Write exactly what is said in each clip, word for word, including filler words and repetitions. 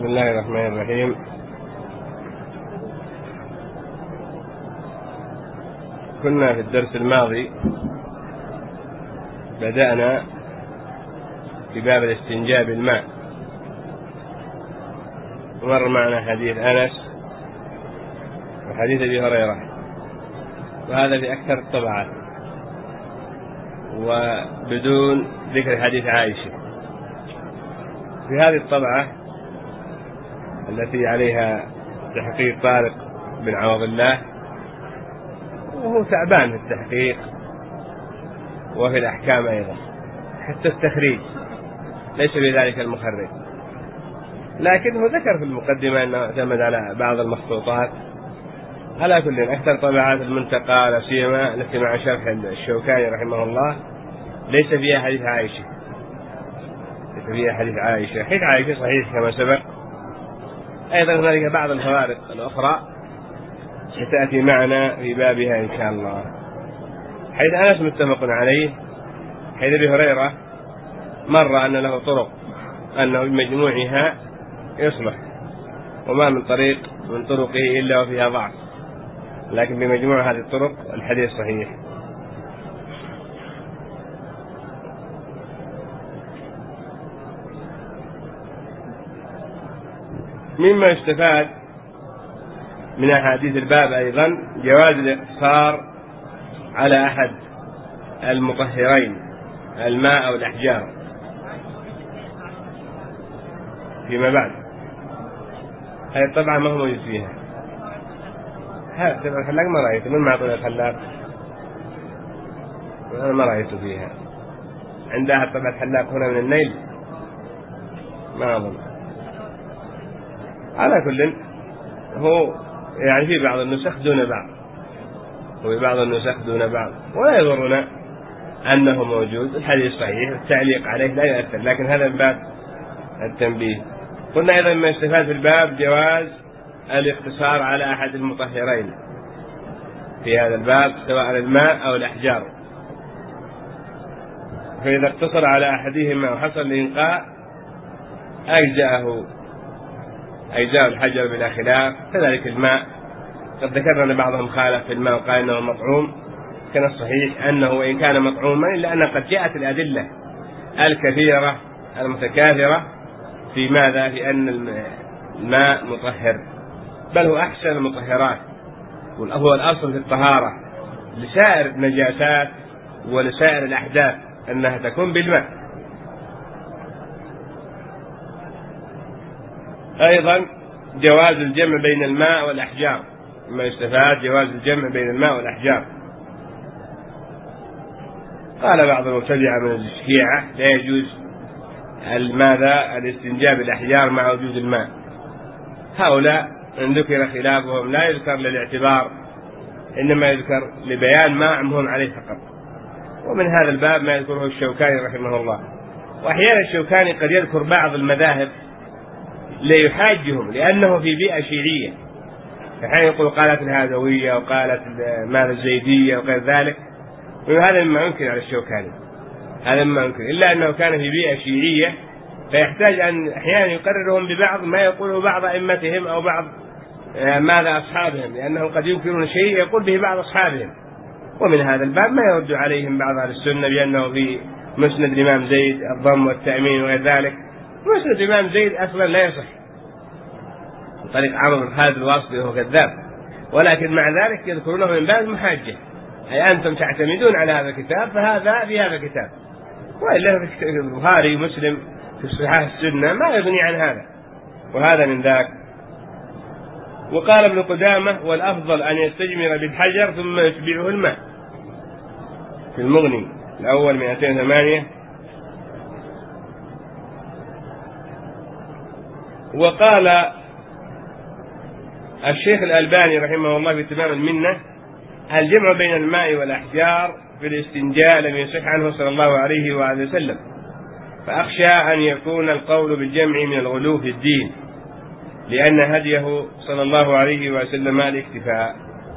بسم الله الرحمن الرحيم. كنا في الدرس الماضي بدأنا في باب الاستنجاء بالماء، مر معنا حديث أنس وحديث أبي هريرة، وهذا في أكثر الطبعات وبدون ذكر حديث عائشة. في هذه الطبعة التي عليها تحقيق طارق بن عوض الله، وهو تعبان في التحقيق وفي الأحكام أيضا، حتى التخريج ليس بذلك المخرج، لكنه ذكر في المقدمة أنه اعتمد على بعض المخطوطات. على كل أكثر طبعات المنتقى لا سيما التي مع شرح الشوكاني رحمه الله ليس فيها حديث عائشة، ليس فيها حديث عائشة. حديث عائشة صحيح كما سبق. أيضا هنالك بعض الفوارق الأخرى ستأتي معنا في بابها إن شاء الله. حيث أنس متفق عليه، حيث أبي هريرة مر أن له طرق أنه بمجموعها يصلح، وما من طريق من طرقه إلا وفيها ضعف، لكن بمجموع هذه الطرق الحديث صحيح. مما يستفاد من أحاديث الباب أيضا جواز الاقتصار على أحد المطهرين، الماء أو الأحجار، فيما بعد. هذه طبعا ما هو موجود فيها. هذا طبعا الحلاق ما رأيته، من معطي الحلاق؟ أنا ما رأيته فيها. عندها طبعا الحلاق هنا من النيل ما أظن. على كل هو يعني في بعض النسخ دون بعض، وفي بعض النسخ دون بعض، ولا يضرنا أنه موجود. الحديث صحيح، التعليق عليه لا يؤثر، لكن هذا من باب التنبيه. قلنا أيضا ما يستفاد في الباب جواز الاقتصار على أحد المطهرين في هذا الباب، سواء الماء أو الأحجار. فإذا اقتصر على أحدهما وحصل الإنقاء أجزأه أجزاء الحجر بلا خلاف. كذلك الماء، قد ذكرنا أن بعضهم خالف في الماء وقال أنه مطعوم، كان الصحيح أنه وإن كان مطعوما إلا أن قد جاءت الأدلة الكثيرة المتكاثرة في ماذا؟ في أن الماء مطهر، بل هو أحسن المطهرات، وهو الأصل في الطهارة لسائر النجاسات ولسائر الأحداث أنها تكون بالماء. أيضا جواز الجمع بين الماء والأحجار، ما يستفاد جواز الجمع بين الماء والأحجار. قال بعض المبتدعة من الشيعة لا يجوز ماذا؟ الاستنجاء بالأحجار مع وجود الماء. هؤلاء إن ذكر خلافهم لا يذكر للاعتبار، إنما يذكر لبيان ما عمهم عليه فقط. ومن هذا الباب ما يذكره الشوكاني رحمه الله. وأحيانا الشوكاني قد يذكر بعض المذاهب ليحاجهم، لأنه في بيئة شيعية، فحين يقول قالت الهادوية وقالت ماذا الزيدية وغير ذلك، وهذا مما ينكر على الشوكاني، هذا مما ينكر، إلا أنه كان في بيئة شيعية فيحتاج أن أحيانا يقررهم ببعض ما يقوله بعض أئمتهم أو بعض ماذا أصحابهم، لأنهم قد ينكرون شيء يقول به بعض أصحابهم. ومن هذا الباب ما يرد عليهم بعض أهل السنة بأنه في مسند الإمام زيد الضم والتأمين وغير ذلك. مسند الإمام زيد أصلا لا يصح، طريق عمرو بن خالد الواسطي وهو كذاب، ولكن مع ذلك يذكرونه من باب المحاجة، أي أنتم تعتمدون على هذا الكتاب فهذا في هذا الكتاب، وإلا في البخاري ومسلم في صحاح السنة ما يغني عن هذا، وهذا من ذاك. وقال ابن قدامة والأفضل أن يستجمر بالحجر ثم يتبعه الماء، في المغني الأول مئتين وثمانية. وقال الشيخ الألباني رحمه الله في تمام المنة الجمع بين الماء والأحجار في الاستنجاء لم يصح عنه صلى الله عليه وآله وسلم، فأخشى أن يكون القول بالجمع من الغلو في الدين، لأن هديه صلى الله عليه وسلم الاكتفاء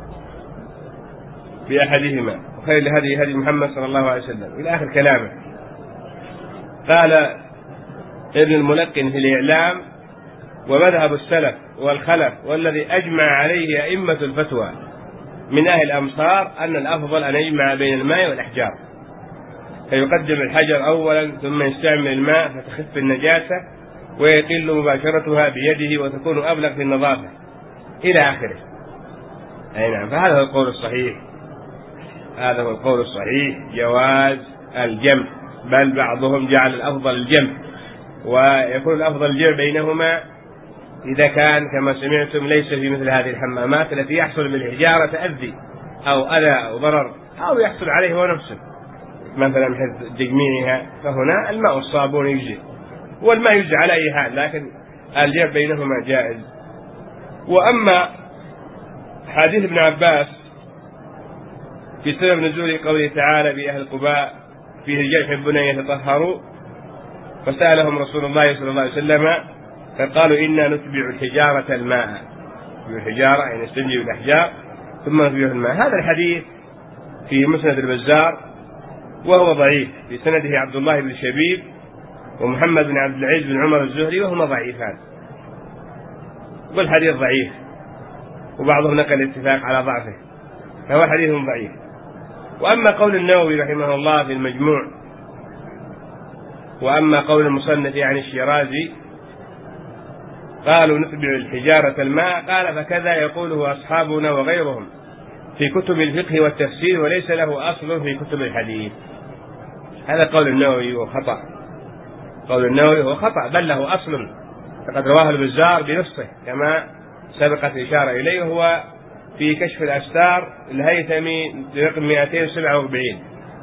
بأحدهما، وخير الهدي هدي محمد صلى الله عليه وسلم إلى آخر كلامه. قال ابن الملقن في الإعلام ومذهب السلف والخلف والذي أجمع عليه أئمة الفتوى من أهل الأمصار أن الأفضل أن يجمع بين الماء والأحجار، فيقدم الحجر أولا ثم يستعمل الماء فتخف النجاسة ويقل مباشرتها بيده وتكون أبلغ في النظافة إلى آخره. أي نعم، فهذا هو القول الصحيح، هذا هو القول الصحيح، جواز الجمع، بل بعضهم جعل الأفضل الجمع، ويكون الأفضل الجمع بينهما إذا كان كما سمعتم ليس في مثل هذه الحمامات التي يحصل بالحجارة تأذي أو أذى أو ضرر أو يحصل عليه هو نفسه مثلا مثل تجميعها، فهنا الماء والصابون يجزي، والماء يجزي على أي حال، لكن الجمع بينهما جائز. وأما حديث ابن عباس في سبب نزول قوله تعالى بأهل قباء فيه رجال يحبون أن يتطهروا، فسألهم رسول الله صلى الله عليه وسلم فقالوا إنا نتبع الحجارة الماء، الحجارة يعني نستنجي بالأحجار ثم نتبع الماء. هذا الحديث في مسند البزار وهو ضعيف، في سنده عبد الله بن شبيب ومحمد بن عبد العزيز بن عمر الزهري وهما ضعيفان، والحديث ضعيف وبعضهم نقل الاتفاق على ضعفه، فهو حديث ضعيف. وأما قول النووي رحمه الله في المجموع، وأما قول المصنف يعني الشيرازي قالوا نتبع الحجارة الماء، قال فكذا يقوله أصحابنا وغيرهم في كتب الفقه والتفسير وليس له أصل في كتب الحديث. هذا قول النووي وخطأ، قول النووي هو خطأ بل له أصل، فقد رواه البزار بنصه كما سبقت إشارة إليه، هو في كشف الأستار الهيثمي رقم مئتين وسبعة وأربعين.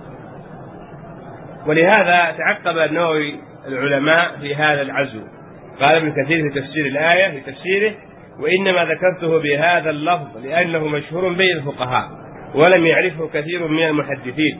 ولهذا تعقب النووي العلماء في هذا العزو، قال ابن كثير في تفسير الآية في تفسيره وإنما ذكرته بهذا اللفظ لأنه مشهور بين الفقهاء ولم يعرفه كثير من المحدثين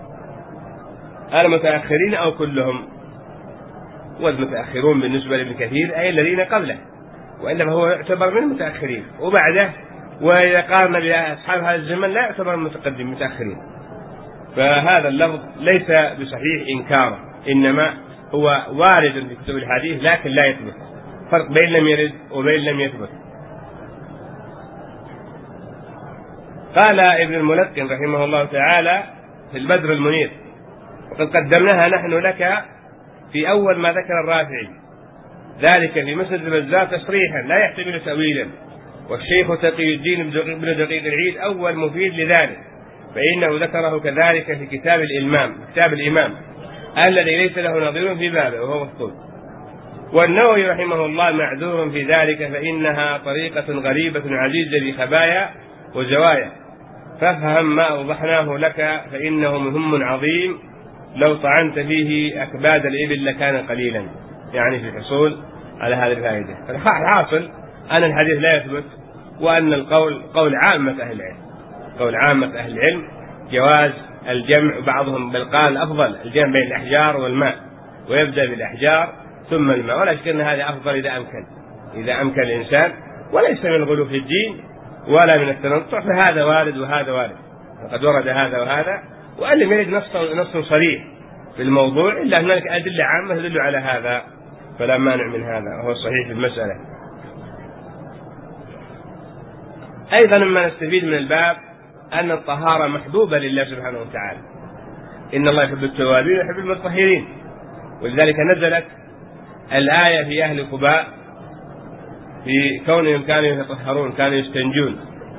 المتأخرين أو كلهم، والمتأخرون بالنسبة لابن كثير أي الذين قبله، وإنما هو يعتبر من المتأخرين وبعده، وإذا قارن بأصحاب هذا الزمن لا يعتبر من المتقدم متأخرين. فهذا اللفظ ليس بصحيح إنكاره، إنما هو وارد في كتب الحديث لكن لا يثبت، فرق بين لم يرد وبين لم يثبت. قال ابن الملقن رحمه الله تعالى في البدر المنير وقد قدمناها نحن لك في أول ما ذكر الرافعي ذلك في مسند البزار تصريحا لا يحتمل تأويلا، والشيخ تقي الدين بن دقيق العيد أول مفيد لذلك، فإنه ذكره كذلك في كتاب الإمام كتاب الإمام الذي ليس له نظير في بابه وهو مفقود. والنووي رحمه الله معذور في ذلك، فإنها طريقة غريبة عزيزة بخبايا وزوايا، فافهم ما أوضحناه لك فإنه مهم عظيم، لو طعنت فيه أكباد الإبل لكان قليلا، يعني في الحصول على هذه الفائدة. فالحاصل أن الحديث لا يثبت، وأن القول قول عامة أهل العلم، قول عامة أهل العلم جواز الجمع، بعضهم بل قال أفضل الجمع بين الأحجار والماء، ويبدأ بالأحجار ثم الماء، ولا شك أن هذا أفضل إذا أمكن إذا أمكن الإنسان، وليس من الغلو في الدين ولا من التنطع، فهذا وارد وهذا وارد، فقد ورد هذا وهذا، وأن لم يرد نص نص صريح في الموضوع إلا هناك أدلة عامة تدل على هذا، فلا مانع من هذا، وهو الصحيح في المسألة. أيضا مما نستفيد من الباب أن الطهارة محبوبة لله سبحانه وتعالى، إن الله يحب التوابين ويحب المطهرين، ولذلك نزلت الآية في أهل قباء في كونهم كانوا يتطهرون كانوا يستنجون،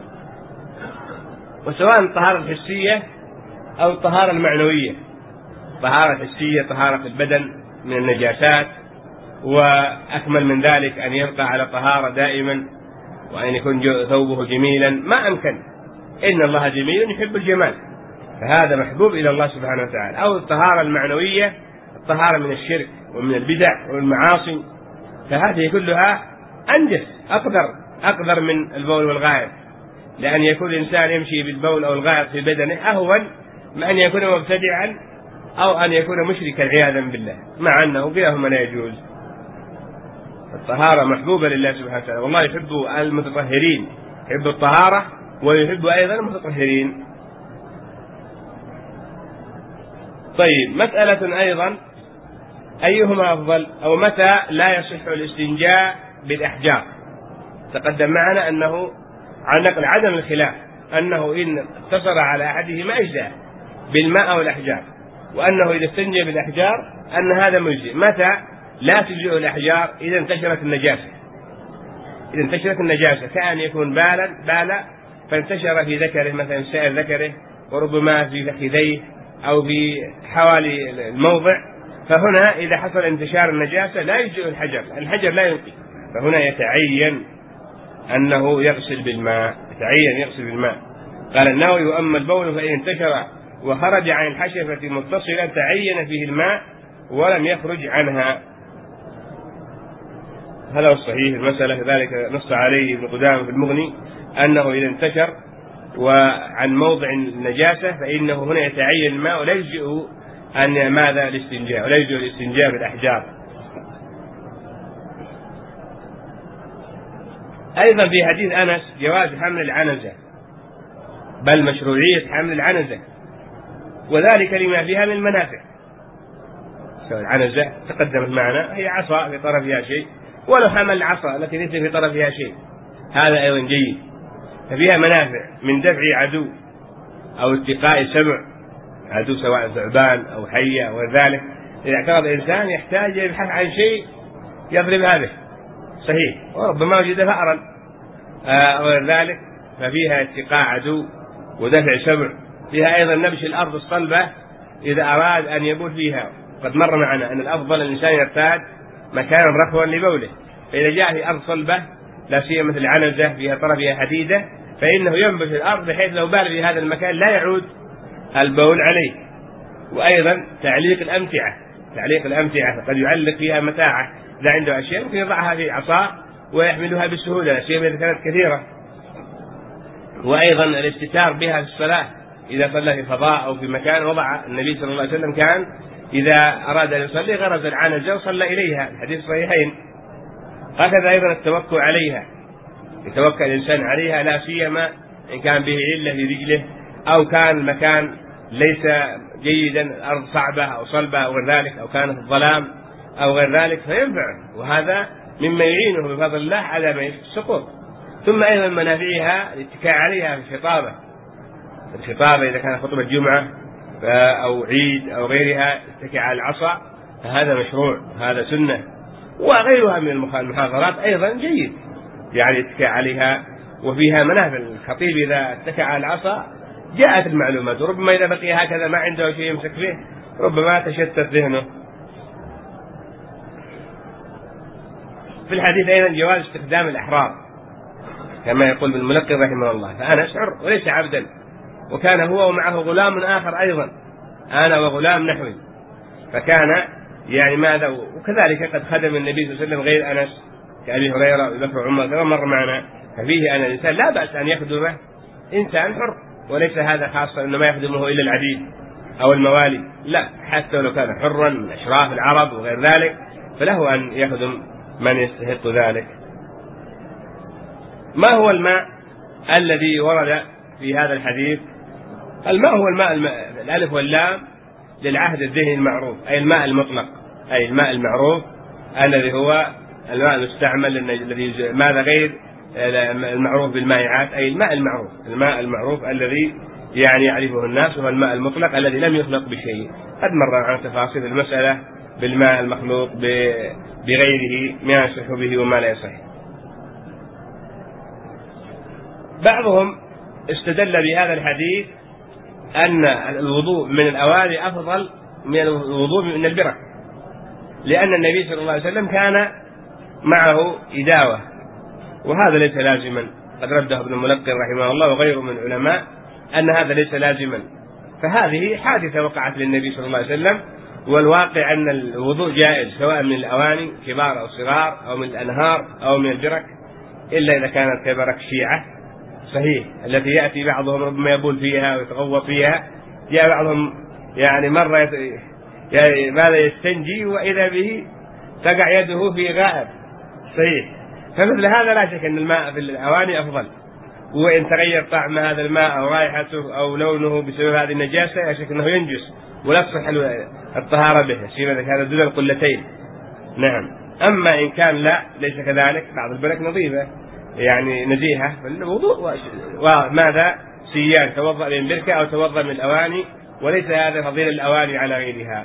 وسواء الطهارة الحسية أو الطهارة المعنوية. الطهارة الحسية طهارة البدن من النجاسات، وأكمل من ذلك أن يبقى على طهارة دائما، وأن يكون ثوبه جميلا ما أمكن، إن الله جميل يحب الجمال، فهذا محبوب إلى الله سبحانه وتعالى. أو الطهارة المعنوية الطهارة من الشرك ومن البدع والمعاصي، فهذه كلها أنجس أقدر أقدر من البول والغائط، لأن يكون الإنسان يمشي بالبول أو الغائط في بدنه أهون من أن يكون مبتدعا أو أن يكون مشركا عياذا بالله، مع أنه كلاهما لا يجوز. الطهارة محبوبة لله سبحانه وتعالى، والله يحب المتطهرين، يحب الطهارة ويحب أيضا المتطهرين. طيب، مسألة أيضا أيهما أفضل، أو متى لا يصح الاستنجاء بالأحجار. تقدم معنا أنه عن نقل عدم الخلاف أنه إن اقتصر على أحدهما أجزأ بالماء أو الأحجار، وأنه إذا استنجى بالأحجار أن هذا مجزئ. متى لا تجزئ الأحجار؟ إذا انتشرت النجاسة. إذا انتشرت النجاسة كأن يكون بالا بالا فانتشر في ذكره مثلا سائر ذكره، وربما في فخذيه أو في حوالي الموضع، فهنا إذا حصل انتشار النجاسة لا يجزئ الحجر، الحجر لا ينقي، فهنا يتعين أنه يغسل بالماء، يتعين يغسل بالماء. قال النووي: وأما البول فإن انتشر وخرج عن الحشفة متصلا تعين فيه الماء ولم يخرج عنها. هذا هو الصحيح المسألة، كذلك نص عليه ابن قدامة في المغني أنه إذا انتشر وعن موضع النجاسة فإنه هنا يتعين الماء ولا يجزئ أن ماذا الاستنجاء، ولا يجزئ الاستنجاء بالأحجار. أيضا في حديث أنس جواز حمل العنزة، بل مشروعية حمل العنزة، وذلك لما فيها من المنافع. العنزة تقدمت معنا هي عصا في طرفها شيء، ولو حمل العصا لكن ليس في طرفها شيء هذا أيضا جيد، ففيها منافع من دفع عدو أو اتقاء سبع عدو سواء ثعبان أو حية أو ذلك. إذا اعترض الإنسان يحتاج يبحث عن شيء يضرب هذا صحيح، وربما وجد فأرا أو غير ذلك، ففيها اتقاء عدو ودفع سبع. فيها أيضا نبش الأرض الصلبة إذا أراد أن يبول فيها. قد مر معنا أن الأفضل الإنسان يرتاد مكانا رخوا لبوله، فإذا جاء في أرض صلبة لا سيما مثل عنزة فيها طرفها حديدة فإنه ينبش الأرض بحيث لو بال في هذا المكان لا يعود البول عليه. وأيضا تعليق الأمتعة، تعليق الأمتعة قد يعلق فيها متاعه إذا عنده أشياء ممكن يضعها في عصا ويحملها بسهولة لا سيما إذا كانت كثيرة. وأيضا الاستتار بها في الصلاة، إذا صلى في فضاء أو في مكان وضع النبي صلى الله عليه وسلم كان إذا أراد أن يصلي غرز العنزة وصلى إليها، الحديث الصحيحين. هكذا أيضا التوكل عليها، يتوكل الإنسان عليها لا سيما إن كان به علة في رجله أو كان المكان ليس جيدا، الأرض صعبة أو صلبة أو غير ذلك، أو كانت الظلام أو غير ذلك فينفع، وهذا مما يعينه بفضل الله على السقوط. ثم أيضا منافعها الاتكاء عليها في الخطابة، الخطابة إذا كان خطبة جمعة أو عيد أو غيرها اتكاء على العصا فهذا مشروع، هذا سنة. وغيرها من المحاضرات أيضا جيد يعني اتكاء عليها وفيها منافع. الخطيب إذا اتكى على العصا جاءت المعلومات، وربما إذا بقي هكذا ما عنده شيء يمسك به ربما تشتت ذهنه. في الحديث أيضا جواز استخدام الأحرار كما يقول الملقي رحمه الله، فأنا حر وليس عبدا، وكان هو ومعه غلام آخر أيضا أنا وغلام نحوي، فكان يعني ماذا، وكذلك قد خدم النبي صلى الله عليه وسلم غير أنس كأبي هريرة وأبي بكر وعمر كما مر معنا. ففيه أن الإنسان لا بأس أن يخدمه إنسان حر، وليس هذا خاصة أنه ما يخدمه إلا العبيد أو الموالي، لا، حتى لو كان حرا من أشراف العرب وغير ذلك فله أن يخدم من يستحق ذلك. ما هو الماء الذي ورد في هذا الحديث؟ الماء هو الماء الألف واللام للعهد الذهني المعروف، أي الماء المطلق، أي الماء المعروف الذي هو الماء المستعمل الذي ماذا غير المعروف بالمائعات، أي الماء المعروف، الماء المعروف الذي يعني يعرفه الناس هو الماء المطلق الذي لم يخلق بشيء. قد مر عن تفاصيل المسألة بالماء المخلوق بغيره ما يصح به وما لا يصح. بعضهم استدل بهذا الحديث أن الوضوء من الأواني أفضل من الوضوء من البرك، لأن النبي صلى الله عليه وسلم كان معه إداوة، وهذا ليس لازما. قد رده ابن الملقي رحمه الله وغيره من العلماء أن هذا ليس لازما، فهذه حادثة وقعت للنبي صلى الله عليه وسلم، والواقع أن الوضوء جائز سواء من الأواني كبار أو صغار أو من الأنهار أو من البرك، إلا إذا كانت كبرك شيعة صحيح التي يأتي بعضهم ربما يبول فيها ويتغوط فيها. جاء بعضهم يعني مرة يت... يعني ماذا يستنجي وإذا به تقع يده في غائب صحيح. فمثل هذا لا شك أن الماء في الأواني أفضل، وإن تغير طعم هذا الماء أو رائحته أو لونه بسبب هذه النجاسة لا شك أنه ينجس ولا تصح الطهارة به، سيما إذا كان دون القلتين. نعم. أما إن كان لا ليس كذلك، بعض البرك نظيفة يعني نزيهة، فالوضوء وماذا سيان، توضأ من بركة أو توضأ من الأواني، وليس هذا فضيل الأواني على غيرها.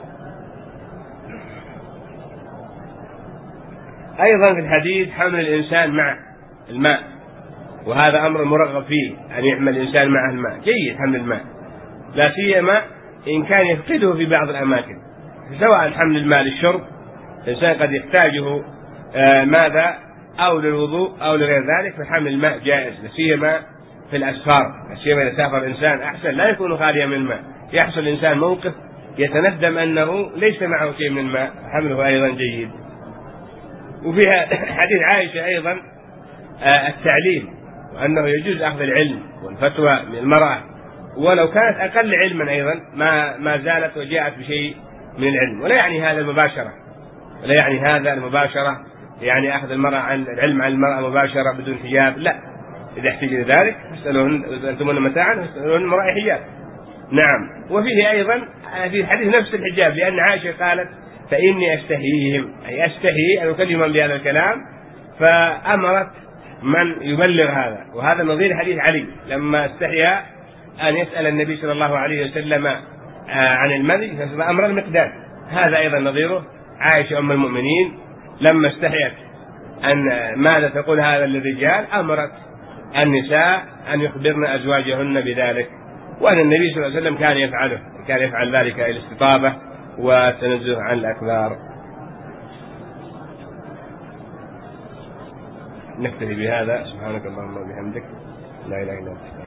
أيضا في الحديث حمل الإنسان مع الماء، وهذا أمر مرغب فيه، أن يحمل الإنسان معه الماء، جيد حمل الماء، لا سيما إن كان يفقده في بعض الأماكن، سواء حمل الماء للشرب، الإنسان قد يحتاجه آه ماذا أو للوضوء أو لغير ذلك، فحمل الماء جائز، لا سيما في الأسفار، لا سيما إذا سافر الإنسان أحسن لا يكون خاليا من الماء، يحصل الإنسان موقف يتندم أنه ليس معه شيء من الماء، حمله أيضا جيد. وفيها حديث عائشة أيضا آه التعليم، وأنه يجوز أخذ العلم والفتوى من المرأة ولو كانت أقل علما، أيضا ما ما زالت وجاءت بشيء من العلم، ولا يعني هذا المباشرة، ولا يعني هذا المباشرة يعني أخذ المرأة عن العلم عن المرأة مباشرة بدون حجاب، لا، إذا احتاج إلى ذلك فاسألوهن أنتم متاعا فاسألوهن من وراء حجاب. نعم. وفيه أيضا في الحديث نفس الحجاب، لأن عائشة قالت فإني أستحييهم، أي أستحيي أن أكلم بهذا الكلام، فأمرت من يبلغ هذا. وهذا نظير حديث علي لما استحيا أن يسأل النبي صلى الله عليه وسلم عن المذي فأمر المقداد، هذا أيضا نظيره عائشة أم المؤمنين لما استحيت أن ماذا تقول هذا للرجال أمرت النساء أن يخبرن أزواجهن بذلك، وأن النبي صلى الله عليه وسلم كان يفعله، كان يفعل ذلك الاستطابة والتنزه عن الأكبار. نكتفي بهذا، سبحانك اللهم وبحمدك، لا إله إلا أنت.